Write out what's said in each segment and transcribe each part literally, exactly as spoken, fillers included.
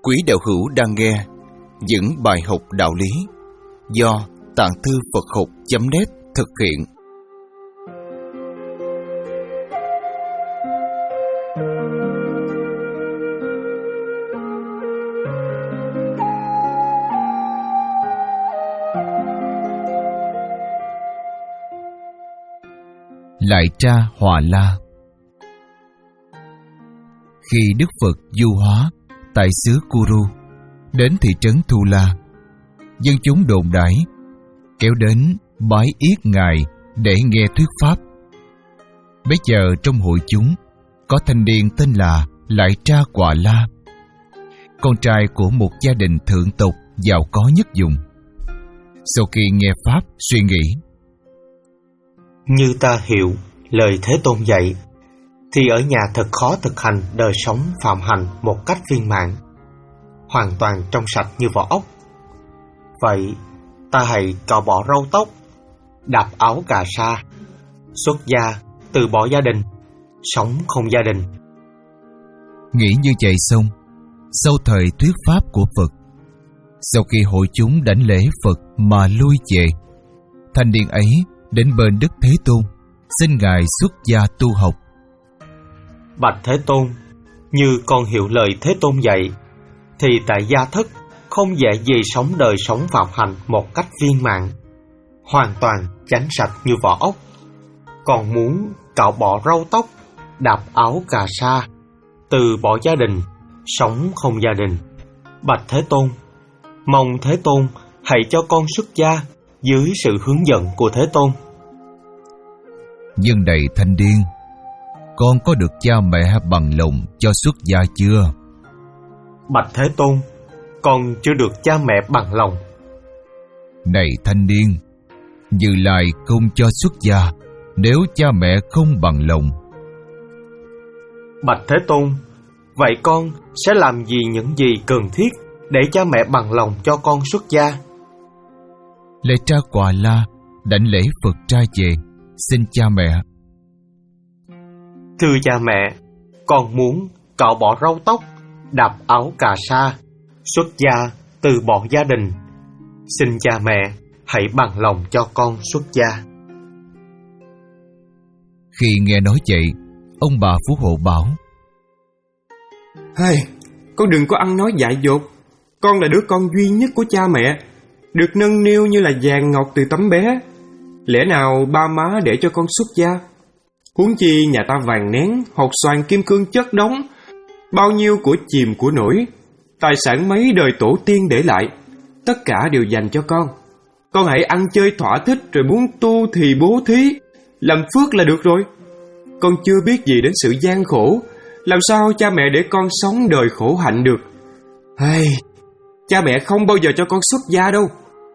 Quý đạo hữu đang nghe những bài học đạo lý do Tạng Thư Phật Học chấm net thực hiện. Lại tra Hòa La. Khi Đức Phật du hóa tại xứ Kuru đến thị trấn Thu La, dân chúng đồn đãi kéo đến bái yết Ngài để nghe thuyết pháp. Bấy giờ trong hội chúng có thanh niên tên là Lại Tra Quả La, con trai của một gia đình thượng tộc giàu có nhất vùng. Sau khi nghe pháp suy nghĩ, như ta hiểu lời Thế Tôn dạy, thì ở nhà thật khó thực hành đời sống phạm hạnh một cách viên mãn, hoàn toàn trong sạch như vỏ ốc. Vậy ta hãy cạo bỏ râu tóc, đạp áo cà sa, xuất gia, từ bỏ gia đình, sống không gia đình. Nghĩ như vậy xong, sau thời thuyết pháp của Phật, sau khi hội chúng đảnh lễ Phật mà lui về, thanh niên ấy đến bên Đức Thế Tôn xin Ngài xuất gia tu học. Bạch Thế Tôn, như con hiểu lời Thế Tôn dạy, thì tại gia thất không dễ gì sống đời sống phạm hạnh một cách viên mãn, hoàn toàn chánh sạch như vỏ ốc. Còn muốn cạo bỏ râu tóc, đạp áo cà sa, từ bỏ gia đình, sống không gia đình. Bạch Thế Tôn, mong Thế Tôn hãy cho con xuất gia dưới sự hướng dẫn của Thế Tôn. Nhưng này thanh niên, con có được cha mẹ bằng lòng cho xuất gia chưa? Bạch Thế Tôn, con chưa được cha mẹ bằng lòng. Này thanh niên, Như Lai không cho xuất gia nếu cha mẹ không bằng lòng. Bạch Thế Tôn, vậy con sẽ làm gì những gì cần thiết để cha mẹ bằng lòng cho con xuất gia? Lại Tra Quả La đảnh lễ Phật trai về, xin cha mẹ. Thưa cha mẹ, con muốn cạo bỏ râu tóc, đạp áo cà sa, xuất gia, từ bỏ gia đình. Xin cha mẹ hãy bằng lòng cho con xuất gia. Khi nghe nói vậy, ông bà Phú Hộ bảo: Hey, con đừng có ăn nói dại dột. Con là đứa con duy nhất của cha mẹ, được nâng niu như là vàng ngọc từ tấm bé. Lẽ nào ba má để cho con xuất gia? Huống chi nhà ta vàng nén, hột xoàn kim cương chất đống, bao nhiêu của chìm của nổi, tài sản mấy đời tổ tiên để lại, tất cả đều dành cho con. Con hãy ăn chơi thỏa thích, rồi muốn tu thì bố thí, làm phước là được rồi. Con chưa biết gì đến sự gian khổ, làm sao cha mẹ để con sống đời khổ hạnh được? Hay, cha mẹ không bao giờ cho con xuất gia đâu.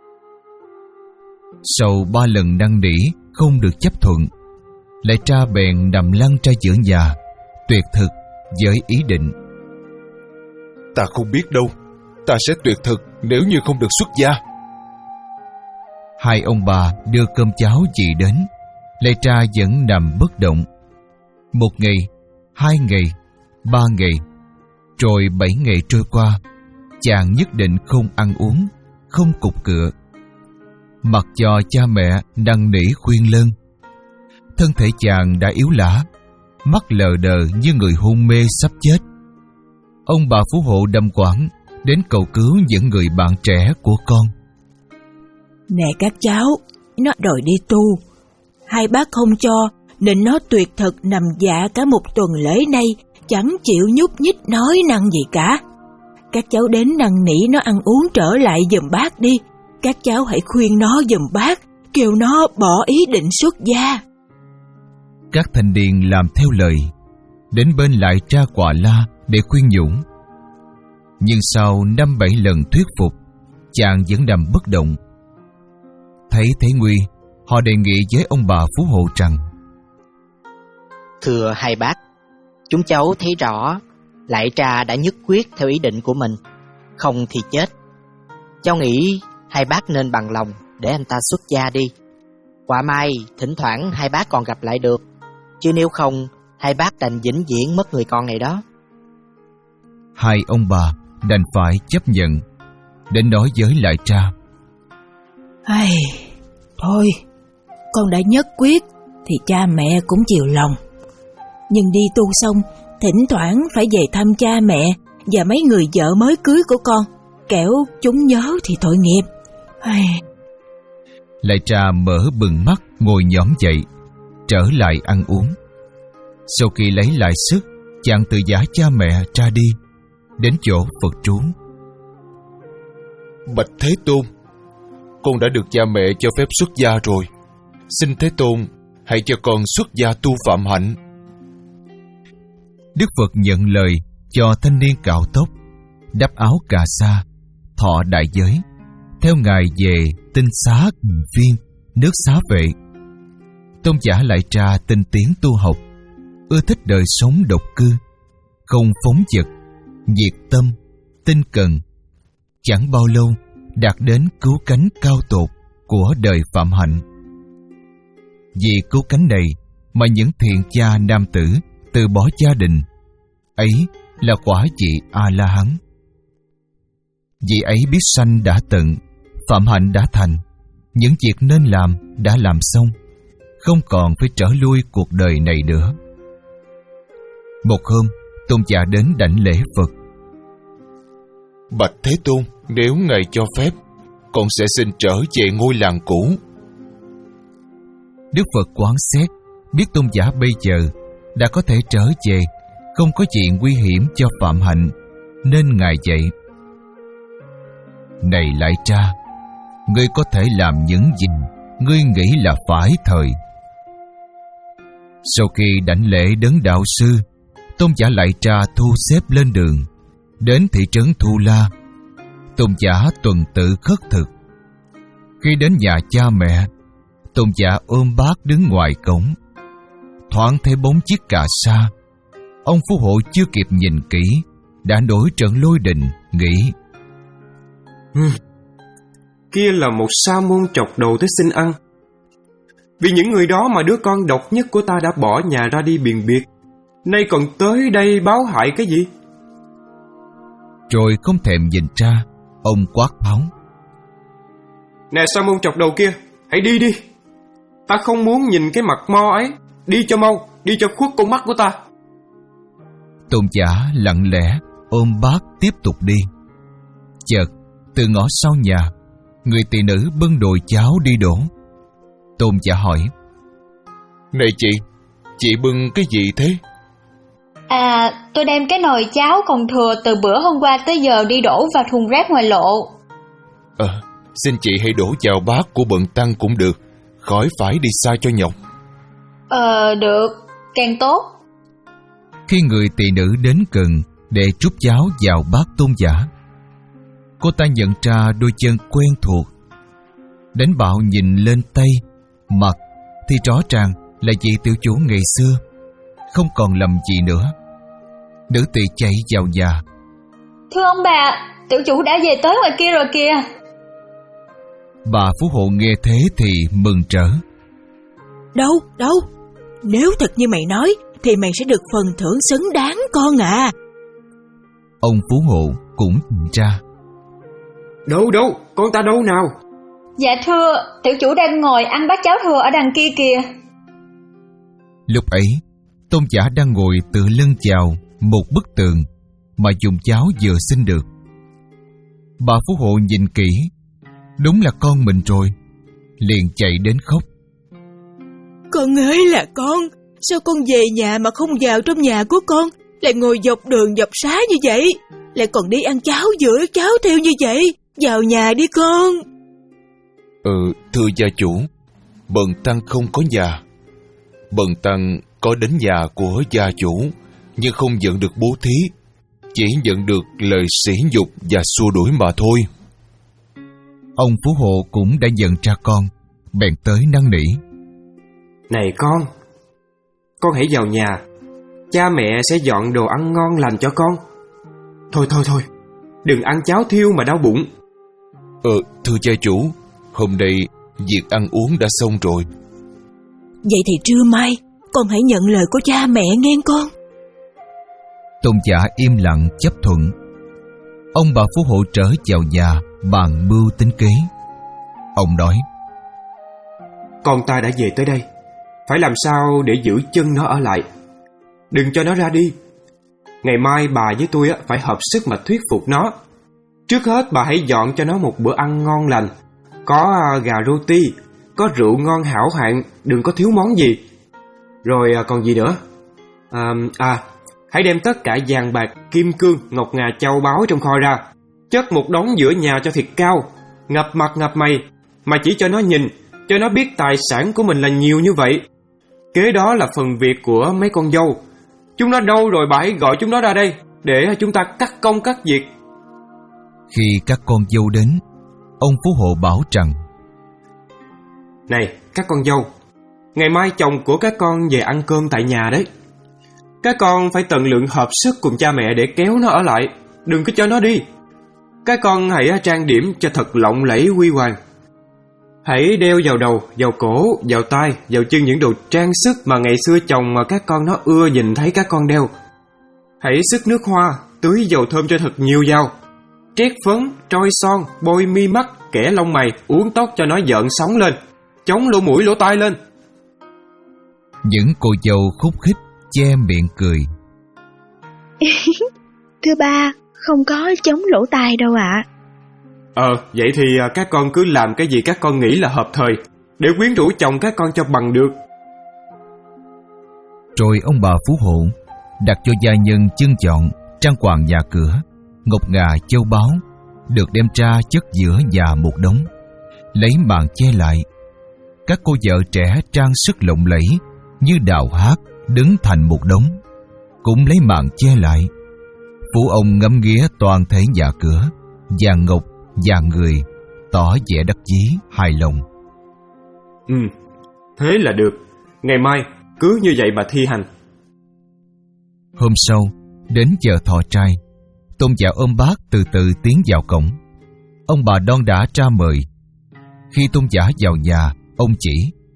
Sau ba lần năn nỉ không được chấp thuận, Lại Tra bèn nằm lăn ra giữa nhà, tuyệt thực với ý định: Ta không biết đâu, ta sẽ tuyệt thực nếu như không được xuất gia. Hai ông bà đưa cơm cháo chị đến, Lại Tra vẫn nằm bất động. Một ngày, hai ngày, ba ngày, rồi bảy ngày trôi qua, chàng nhất định không ăn uống, không cục cựa. Mặc cho cha mẹ năn nỉ khuyên lơn, thân thể chàng đã yếu lả, mắt lờ đờ như người hôn mê sắp chết. Ông bà Phú Hộ đâm quảng đến cầu cứu những người bạn trẻ của con. Nè các cháu, nó đòi đi tu. Hai bác không cho, nên nó tuyệt thực nằm dạ cả một tuần lễ nay, chẳng chịu nhúc nhích nói năng gì cả. Các cháu đến năn nỉ nó ăn uống trở lại giùm bác đi. Các cháu hãy khuyên nó giùm bác, kêu nó bỏ ý định xuất gia. Các thanh niên làm theo lời, đến bên Lại Tra Quả La để khuyên nhủ. Nhưng sau năm bảy lần thuyết phục, chàng vẫn nằm bất động. Thấy thế nguy, họ đề nghị với ông bà Phú Hộ rằng: Thưa hai bác, chúng cháu thấy rõ Lại Tra đã nhất quyết theo ý định của mình, không thì chết. Cháu nghĩ hai bác nên bằng lòng để anh ta xuất gia đi. Quả may thỉnh thoảng hai bác còn gặp lại được, chứ nếu không hai bác đành vĩnh viễn mất người con này đó. Hai ông bà đành phải chấp nhận, đến nói với Lại Tra. Ai, thôi, con đã nhất quyết thì cha mẹ cũng chiều lòng. Nhưng đi tu xong, thỉnh thoảng phải về thăm cha mẹ và mấy người vợ mới cưới của con, kẻo chúng nhớ thì tội nghiệp. Ai... Lại Tra mở bừng mắt ngồi nhõm dậy, trở lại ăn uống. Sau khi lấy lại sức, chàng từ giả cha mẹ ra đi, đến chỗ Phật trú. Bạch Thế Tôn, con đã được cha mẹ cho phép xuất gia rồi. Xin Thế Tôn hãy cho con xuất gia tu phạm hạnh. Đức Phật nhận lời, cho thanh niên cạo tóc, đắp áo cà sa, thọ đại giới, theo ngài về Tinh Xá Viên, nước Xá Vệ. Tôn giả Lại Tra tinh tiến tu học, ưa thích đời sống độc cư, không phóng dật, nhiệt tâm, tinh cần. Chẳng bao lâu đạt đến cứu cánh cao tột của đời phạm hạnh. Vì cứu cánh này mà những thiện cha nam tử từ bỏ gia đình, ấy là quả vị A-la-hán. Vì ấy biết sanh đã tận, phạm hạnh đã thành, những việc nên làm đã làm xong, không còn phải trở lui cuộc đời này nữa. Một hôm, tôn giả đến đảnh lễ Phật. Bạch Thế Tôn, nếu ngài cho phép, con sẽ xin trở về ngôi làng cũ. Đức Phật quán xét, biết tôn giả bây giờ đã có thể trở về, không có chuyện nguy hiểm cho phạm hạnh, nên ngài dạy. Này Lại Tra, ngươi có thể làm những gì ngươi nghĩ là phải thời. Sau khi đảnh lễ đấng đạo sư, tôn giả Lại Tra thu xếp lên đường, đến thị trấn Thu La. Tôn giả tuần tự khất thực. Khi đến nhà cha mẹ, tôn giả ôm bát đứng ngoài cổng. Thoáng thấy bốn chiếc cà sa. Ông phú hộ chưa kịp nhìn kỹ, đã nổi trận lôi đình, nghĩ: ừ, kia là một sa môn chọc đầu tới xin ăn. Vì những người đó mà đứa con độc nhất của ta đã bỏ nhà ra đi biền biệt, nay còn tới đây báo hại cái gì? Rồi không thèm nhìn ra, ông quát tháo: Nè sa môn chọc đầu kia, hãy đi đi. Ta không muốn nhìn cái mặt mo ấy. Đi cho mau, đi cho khuất con mắt của ta. Tôn giả lặng lẽ ôm bát tiếp tục đi. Chợt từ ngõ sau nhà, người tỳ nữ bưng nồi cháo đi đổ. Tôn giả hỏi: Này chị, chị bưng cái gì thế? À, tôi đem cái nồi cháo còn thừa từ bữa hôm qua tới giờ đi đổ vào thùng rác ngoài lộ. Ờ, à, xin chị hãy đổ vào bát của bần tăng cũng được, khỏi phải đi xa cho nhọc. Ờ, được, càng tốt. Khi người tỳ nữ đến gần để trút cháo vào bát tôn giả, cô ta nhận ra đôi chân quen thuộc. Đánh bạo nhìn lên tay, mặt thì rõ ràng là vị tiểu chủ ngày xưa, không còn lầm gì nữa. Nữ tỳ chạy vào nhà: Thưa ông bà, tiểu chủ đã về tới ngoài kia rồi kìa. Bà phú hộ nghe thế thì mừng rỡ: Đâu, đâu, nếu thật như mày nói thì mày sẽ được phần thưởng xứng đáng con à. Ông phú hộ cũng nhìn ra: Đâu đâu, con ta đâu nào? Dạ thưa, tiểu chủ đang ngồi ăn bát cháo thừa ở đằng kia kìa. Lúc ấy, tôn giả đang ngồi tựa lưng vào một bức tường mà dùng cháo vừa xin được. Bà phú hộ nhìn kỹ, đúng là con mình rồi, liền chạy đến khóc: Con ơi là con, sao con về nhà mà không vào trong nhà của con, lại ngồi dọc đường dọc xá như vậy, lại còn đi ăn cháo giữa cháo theo như vậy? Vào nhà đi con. Ừ, thưa gia chủ, bần tăng không có nhà. Bần tăng có đến nhà của gia chủ, nhưng không nhận được bố thí, chỉ nhận được lời sỉ nhục và xua đuổi mà thôi. Ông phú hộ cũng đã nhận ra con, bèn tới năn nỉ: Này con, con hãy vào nhà, cha mẹ sẽ dọn đồ ăn ngon lành cho con. Thôi thôi thôi, đừng ăn cháo thiêu mà đau bụng. Ờ, thưa gia chủ, hôm nay việc ăn uống đã xong rồi. Vậy thì trưa mai con hãy nhận lời của cha mẹ nghe con. Tôn giả im lặng chấp thuận. Ông bà phú hộ trở vào nhà bàn mưu tính kế. Ông nói: Con ta đã về tới đây, phải làm sao để giữ chân nó ở lại, đừng cho nó ra đi. Ngày mai bà với tôi phải hợp sức mà thuyết phục nó. Trước hết bà hãy dọn cho nó một bữa ăn ngon lành, có gà roti, có rượu ngon hảo hạng, đừng có thiếu món gì. Rồi còn gì nữa? À, à hãy đem tất cả vàng bạc, kim cương, ngọc ngà, châu báu trong kho ra, chất một đống giữa nhà cho thiệt cao, ngập mặt ngập mày, mà chỉ cho nó nhìn, cho nó biết tài sản của mình là nhiều như vậy. Kế đó là phần việc của mấy con dâu. Chúng nó đâu rồi bà hãy gọi chúng nó ra đây, để chúng ta cắt công cắt việc. Khi các con dâu đến, ông phú hộ bảo rằng: Này các con dâu, ngày mai chồng của các con về ăn cơm tại nhà đấy. Các con phải tận lượng hợp sức cùng cha mẹ để kéo nó ở lại, đừng có cho nó đi. Các con hãy trang điểm cho thật lộng lẫy huy hoàng. Hãy đeo vào đầu, vào cổ, vào tai, vào chân những đồ trang sức mà ngày xưa chồng mà các con nó ưa nhìn thấy các con đeo. Hãy sức nước hoa, tưới dầu thơm cho thật nhiều vào. Trét phấn, trôi son, bôi mi mắt, kẻ lông mày, uốn tóc cho nó gợn sóng lên, chống lỗ mũi lỗ tai lên. Những cô dâu khúc khích che miệng cười. Thưa ba, không có chống lỗ tai đâu ạ. À. Ờ, vậy thì các con cứ làm cái gì các con nghĩ là hợp thời, để quyến rũ chồng các con cho bằng được. Rồi ông bà phú hộ đặt cho gia nhân trưng chọn trang hoàng nhà cửa, ngọc ngà châu báu được đem ra chất giữa nhà một đống, lấy màn che lại. Các cô vợ trẻ trang sức lộng lẫy như đào hát đứng thành một đống, cũng lấy màn che lại. Phú ông ngắm nghía toàn thể nhà cửa, vàng ngọc, vàng người, tỏ vẻ đắc chí hài lòng. Ừ, thế là được. Ngày mai cứ như vậy mà thi hành. Hôm sau, đến giờ thọ trai, tôn giả ôm bát từ từ tiến vào cổng. Ông bà đon đả ra mời. Khi tôn giả vào nhà, ông chỉ: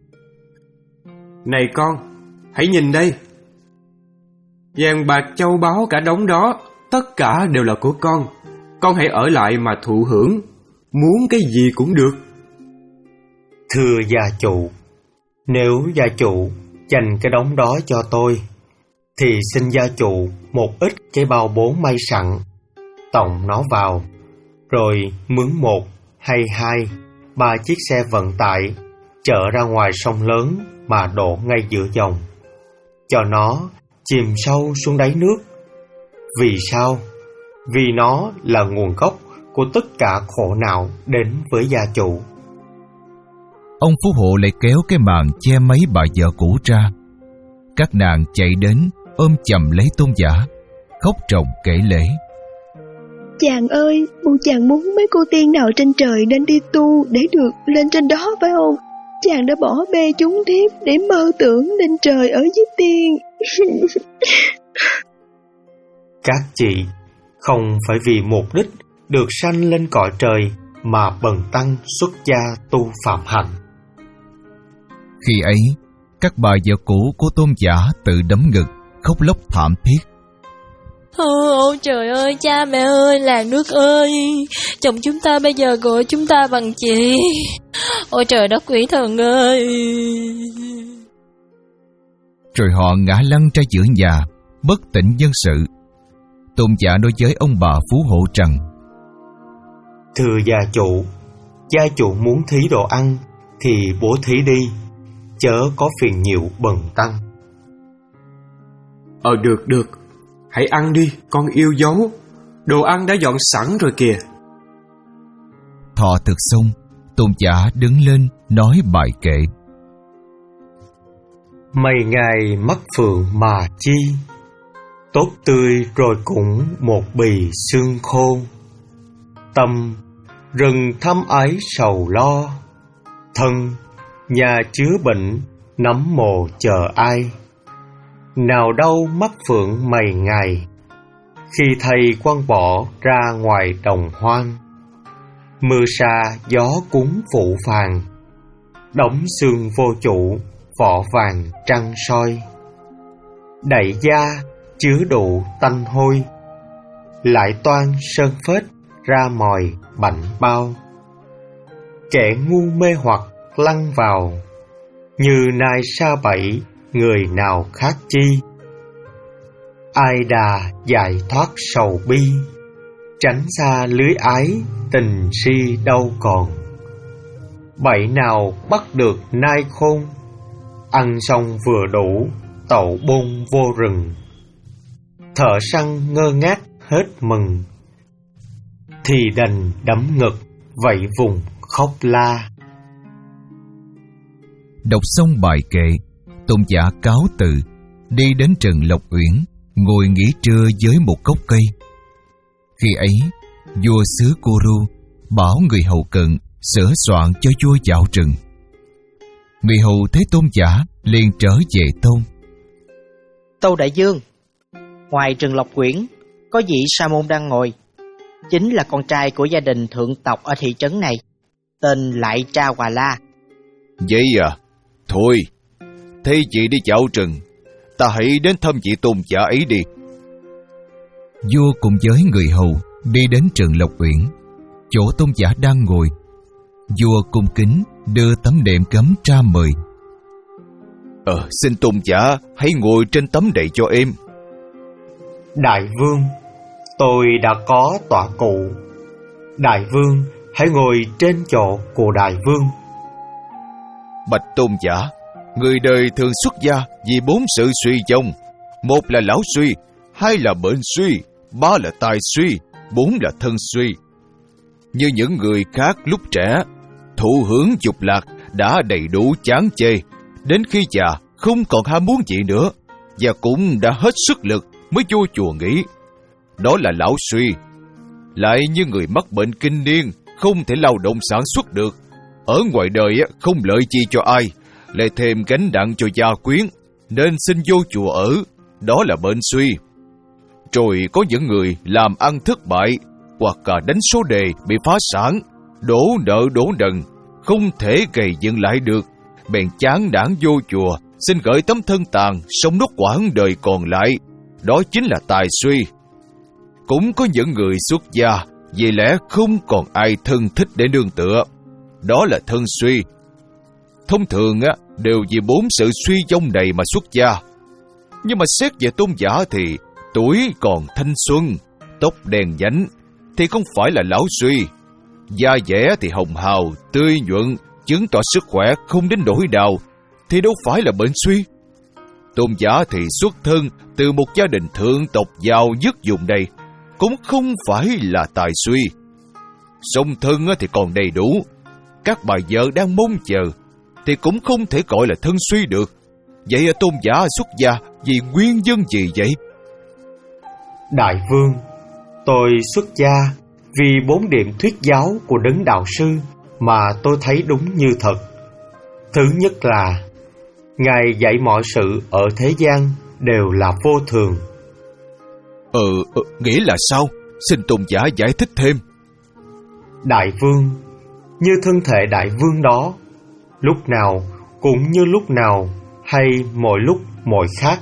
Này con, hãy nhìn đây. Vàng bạc châu báu cả đống đó, tất cả đều là của con. Con hãy ở lại mà thụ hưởng, muốn cái gì cũng được. Thưa gia chủ, nếu gia chủ dành cái đống đó cho tôi, thì xin gia chủ một ít cái bao bốn may sẵn, tòng nó vào, rồi mướn một hay hai, ba chiếc xe vận tải, chở ra ngoài sông lớn mà đổ ngay giữa dòng, cho nó chìm sâu xuống đáy nước. Vì sao? Vì nó là nguồn gốc của tất cả khổ não đến với gia chủ. Ông phú hộ lại kéo cái màn che mấy bà vợ cũ ra. Các nàng chạy đến ôm chầm lấy tôn giả, khóc ròng kể lể: Chàng ơi, buông chàng muốn mấy cô tiên nào trên trời nên đi tu để được lên trên đó phải không? Chàng đã bỏ bê chúng thiếp để mơ tưởng lên trời ở với tiên. Các chị không phải vì mục đích được sanh lên cõi trời mà bần tăng xuất gia tu phạm hạnh. Khi ấy, các bà vợ cũ của tôn giả tự đấm ngực, khóc lóc thảm thiết. Ôi trời ơi, cha mẹ ơi, làng nước ơi, chồng chúng ta bây giờ gọi chúng ta bằng chị. Ôi trời đất quỷ thần ơi. Rồi họ ngã lăn ra giữa nhà, bất tỉnh nhân sự. Tôn giả nói với ông bà phú hộ rằng: Thưa gia chủ, gia chủ muốn thí đồ ăn thì bố thí đi, chớ có phiền nhiều bần tăng. Ờ được được, hãy ăn đi, con yêu dấu. Đồ ăn đã dọn sẵn rồi kìa. Thọ thực xong, tôn giả đứng lên nói bài kệ: Mày ngày mắt phượng mà chi, tốt tươi rồi cũng một bì xương khô. Tâm rừng thăm ái sầu lo, thân nhà chứa bệnh nắm mồ chờ ai. Nào đâu mắt phượng mày ngày, khi thầy quăng bỏ ra ngoài đồng hoang. Mưa sa gió cúng phụ phàng, đóng xương vô chủ vỏ vàng trăng soi. Đậy da chứa đủ tanh hôi, lại toan sơn phết ra mòi bảnh bao. Kẻ ngu mê hoặc lăn vào, như nai sa bẫy người nào khác chi. Ai đà giải thoát sầu bi, tránh xa lưới ái tình si đâu còn. Bẫy nào bắt được nai khôn, ăn xong vừa đủ tẩu bôn vô rừng. Thợ săn ngơ ngác hết mừng, thì đành đấm ngực vẫy vùng khóc la. Đọc xong bài kệ, Tôn giả cáo từ, đi đến Trần Lộc Uyển, ngồi nghỉ trưa dưới một gốc cây. Khi ấy, vua xứ Kuru bảo người hầu cận sửa soạn cho vua dạo rừng. Người hầu thấy Tôn giả liền trở về Tôn. Tâu đại vương, ngoài Trần Lộc Uyển có vị sa môn đang ngồi, chính là con trai của gia đình thượng tộc ở thị trấn này, tên Lại Tra Hòa La. Vậy à? Thôi, thay chị đi dạo rừng, ta hãy đến thăm vị tôn giả ấy đi. Vua cùng với người hầu đi đến Trần Lộc Uyển, chỗ tôn giả đang ngồi. Vua cung kính đưa tấm đệm gấm ra mời. Ờ, xin tôn giả hãy ngồi trên tấm đệm cho em. Đại vương, tôi đã có tọa cụ. Đại vương, hãy ngồi trên chỗ của đại vương. Bạch tôn giả, người đời thường xuất gia vì bốn sự suy vong. Một là lão suy, hai là bệnh suy, ba là tài suy, bốn là thân suy. Như những người khác lúc trẻ, thụ hưởng dục lạc đã đầy đủ chán chê, đến khi già không còn ham muốn gì nữa, và cũng đã hết sức lực mới vô chùa nghỉ. Đó là lão suy. Lại như người mắc bệnh kinh niên, không thể lao động sản xuất được, ở ngoài đời không lợi chi cho ai, lại thêm gánh nặng cho gia quyến, nên xin vô chùa ở. Đó là bệnh suy. Rồi có những người làm ăn thất bại, hoặc cả đánh số đề bị phá sản, đổ nợ đổ đần, không thể gầy dựng lại được, bèn chán nản vô chùa, xin gửi tấm thân tàn, sống nốt quãng đời còn lại. Đó chính là tài suy. Cũng có những người xuất gia vì lẽ không còn ai thân thích để nương tựa. Đó là thân suy. Thông thường á, đều vì bốn sự suy vong này mà xuất gia. Nhưng mà xét về tôn giả thì tuổi còn thanh xuân, tóc đen nhánh thì không phải là lão suy. Da dẻ thì hồng hào, tươi nhuận, chứng tỏ sức khỏe không đến nỗi nào thì đâu phải là bệnh suy. Tôn giả thì xuất thân từ một gia đình thượng tộc giàu nhất vùng đây, cũng không phải là tài suy. Song thân thì còn đầy đủ, các bà vợ đang mong chờ thì cũng không thể gọi là thân suy được. Vậy tôn giả xuất gia vì nguyên nhân gì vậy? Đại vương, tôi xuất gia vì bốn điểm thuyết giáo của đấng đạo sư mà tôi thấy đúng như thật. Thứ nhất là Ngài dạy mọi sự ở thế gian đều là vô thường. Ờ, ờ nghĩa là sao? Xin tôn giả giải thích thêm. Đại vương, như thân thể đại vương đó, lúc nào cũng như lúc nào, hay mỗi lúc mỗi khác.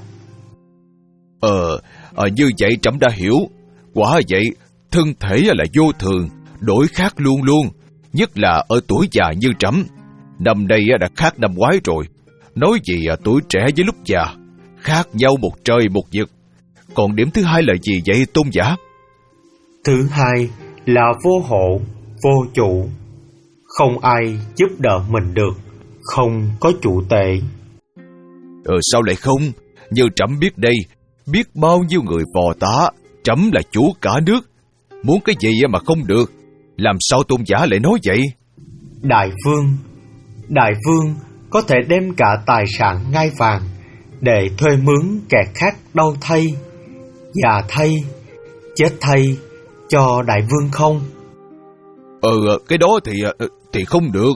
Ờ, à, như vậy trẫm đã hiểu. Quả vậy, thân thể là vô thường, đổi khác luôn luôn, nhất là ở tuổi già như trẫm. Năm nay đã khác năm ngoái rồi. Nói gì tuổi trẻ với lúc già, khác nhau một trời một vực. Còn điểm thứ hai là gì vậy tôn giả? Thứ hai là vô hộ, vô chủ. Không ai giúp đỡ mình được, không có chủ tệ. Ờ sao lại không? Như trẫm biết đây, biết bao nhiêu người phò tá, trẫm là chủ cả nước. Muốn cái gì mà không được, làm sao tôn giả lại nói vậy? Đại vương, đại vương có thể đem cả tài sản ngai vàng để thuê mướn kẻ khác đau thay, già thay, chết thay cho đại vương không? Ờ, cái đó thì thì không được.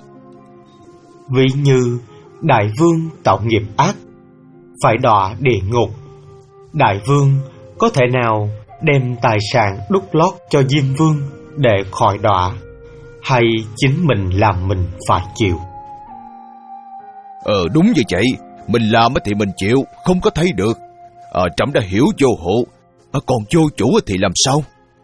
Ví như đại vương tạo nghiệp ác, phải đọa địa ngục. Đại vương có thể nào đem tài sản đút lót cho Diêm Vương để khỏi đọa, hay chính mình làm mình phải chịu? Ờ đúng như vậy, mình làm thì mình chịu, không có thấy được. Ờ trẫm đã hiểu vô hộ, ờ, còn vô chủ thì làm sao?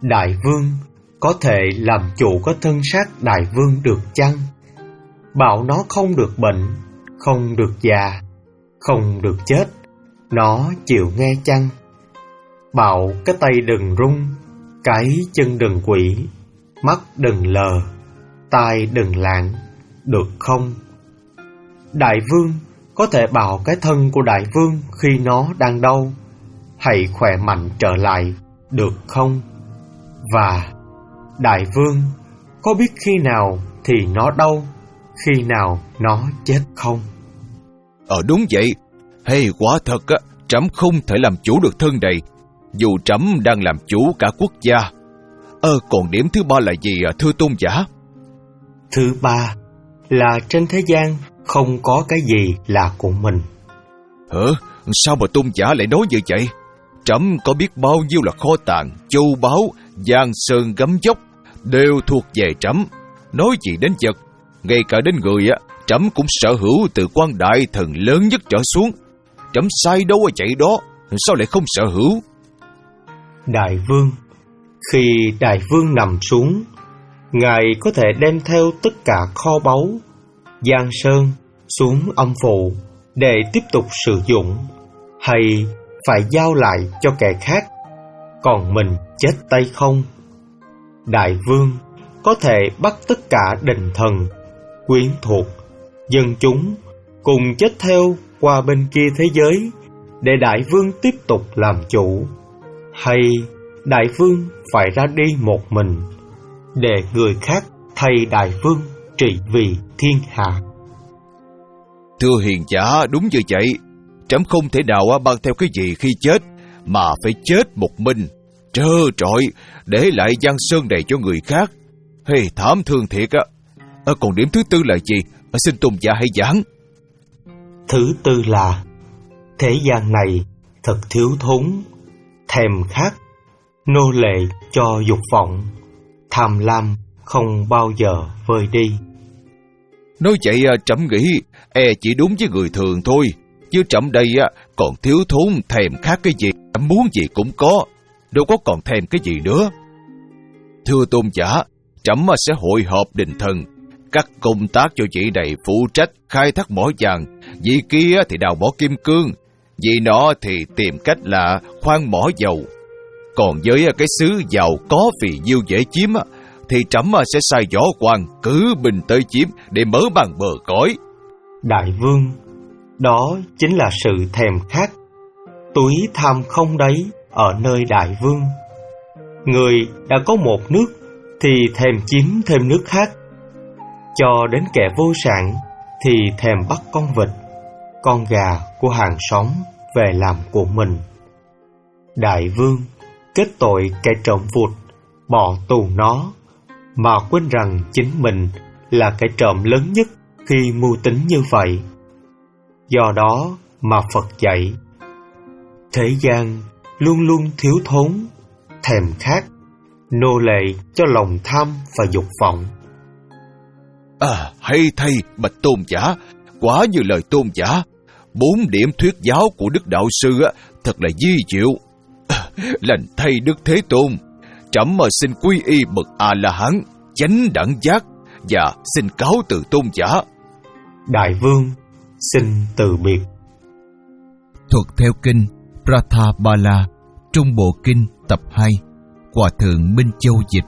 Đại vương có thể làm chủ có thân xác đại vương được chăng? Bảo nó không được bệnh, không được già, không được chết, nó chịu nghe chăng? Bảo cái tay đừng rung, cái chân đừng quỷ, mắt đừng lờ, tai đừng lạng, được không? Đại vương có thể bảo cái thân của đại vương khi nó đang đau, hãy khỏe mạnh trở lại, được không? Và đại vương có biết khi nào thì nó đau, khi nào nó chết không? Ờ đúng vậy. Hay quả thật á, trẫm không thể làm chủ được thân này, dù trẫm đang làm chủ cả quốc gia. Ờ còn điểm thứ ba là gì à, thưa tôn giả? Thứ ba là trên thế gian không có cái gì là của mình. Hả? Sao mà tôn giả lại nói như vậy? Trẫm có biết bao nhiêu là kho tàng, châu báu, giang sơn gấm dốc đều thuộc về trẫm. Nói gì đến vật, ngay cả đến người á, trẫm cũng sở hữu từ quan đại thần lớn nhất trở xuống. Trẫm sai đâu ở chạy đó, sao lại không sở hữu? Đại vương, khi đại vương nằm xuống, ngài có thể đem theo tất cả kho báu, giang sơn xuống âm phủ để tiếp tục sử dụng, hay phải giao lại cho kẻ khác, còn mình chết tay không? Đại vương có thể bắt tất cả đình thần, quyến thuộc, dân chúng cùng chết theo qua bên kia thế giới để đại vương tiếp tục làm chủ, hay đại vương phải ra đi một mình để người khác thay đại vương trị vì thiên hạ? Thưa hiền giả, đúng như vậy. Trẫm không thể nào mang theo cái gì khi chết, mà phải chết một mình, trơ trọi, để lại giang sơn này cho người khác. Hey, thảm thương thiệt á. À, còn điểm thứ tư là gì? À, xin tôn giả hãy giảng. Thứ tư là thế gian này thật thiếu thốn, thèm khát, nô lệ cho dục vọng, tham lam không bao giờ vơi đi. Nói vậy trẫm nghĩ e chỉ đúng với người thường thôi, chứ trẫm đây còn thiếu thốn thèm khát cái gì, trẫm muốn gì cũng có, đâu có còn thèm cái gì nữa. Thưa tôn giả, trẫm sẽ hội họp đình thần, các công tác cho vị này phụ trách khai thác mỏ vàng, vị kia thì đào mỏ kim cương, vị nọ thì tìm cách là khoan mỏ dầu. Còn với cái xứ giàu có phì nhiêu dễ chiếm thì trẫm sẽ sai võ quan cử binh tới chiếm để mở bằng bờ cõi. Đại vương, đó chính là sự thèm khát, túi tham không đấy ở nơi đại vương. Người đã có một nước thì thèm chiếm thêm nước khác, cho đến kẻ vô sản thì thèm bắt con vịt, con gà của hàng xóm về làm của mình. Đại vương kết tội kẻ trộm vụt, bỏ tù nó, mà quên rằng chính mình là kẻ trộm lớn nhất khi mưu tính như vậy. Do đó mà Phật dạy, thế gian luôn luôn thiếu thốn, thèm khát, nô lệ cho lòng tham và dục vọng. À, hay thay bạch tôn giả, quả như lời tôn giả, bốn điểm thuyết giáo của Đức Đạo Sư thật là di diệu. À, lành thay Đức Thế Tôn, trẫm mà xin quy y bậc A-la-hán, chánh đẳng giác, và xin cáo từ tôn giả. Đại vương xin từ biệt. Thuật theo kinh Prathabala, Trung Bộ Kinh tập hai, Hòa Thượng Minh Châu dịch.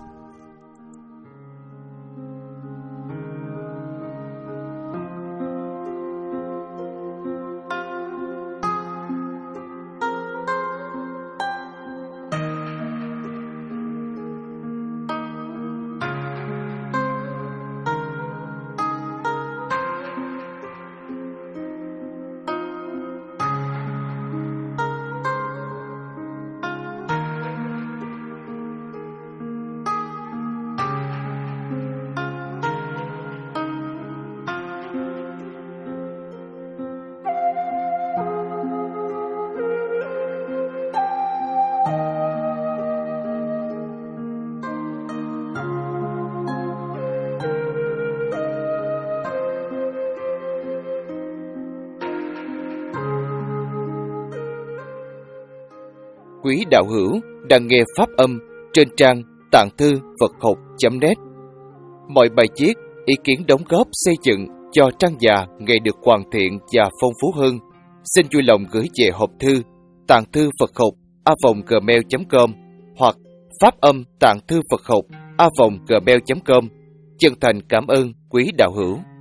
Quý đạo hữu đang nghe pháp âm trên trang tạng thư Phật học chấm net. Mọi bài viết, ý kiến đóng góp xây dựng cho trang già ngày được hoàn thiện và phong phú hơn, xin vui lòng gửi về hộp thư tạng thư Phật học a vòng gmail chấm com hoặc phát âm tạng thư Phật học a vòng gmail chấm com. Chân thành cảm ơn quý đạo hữu.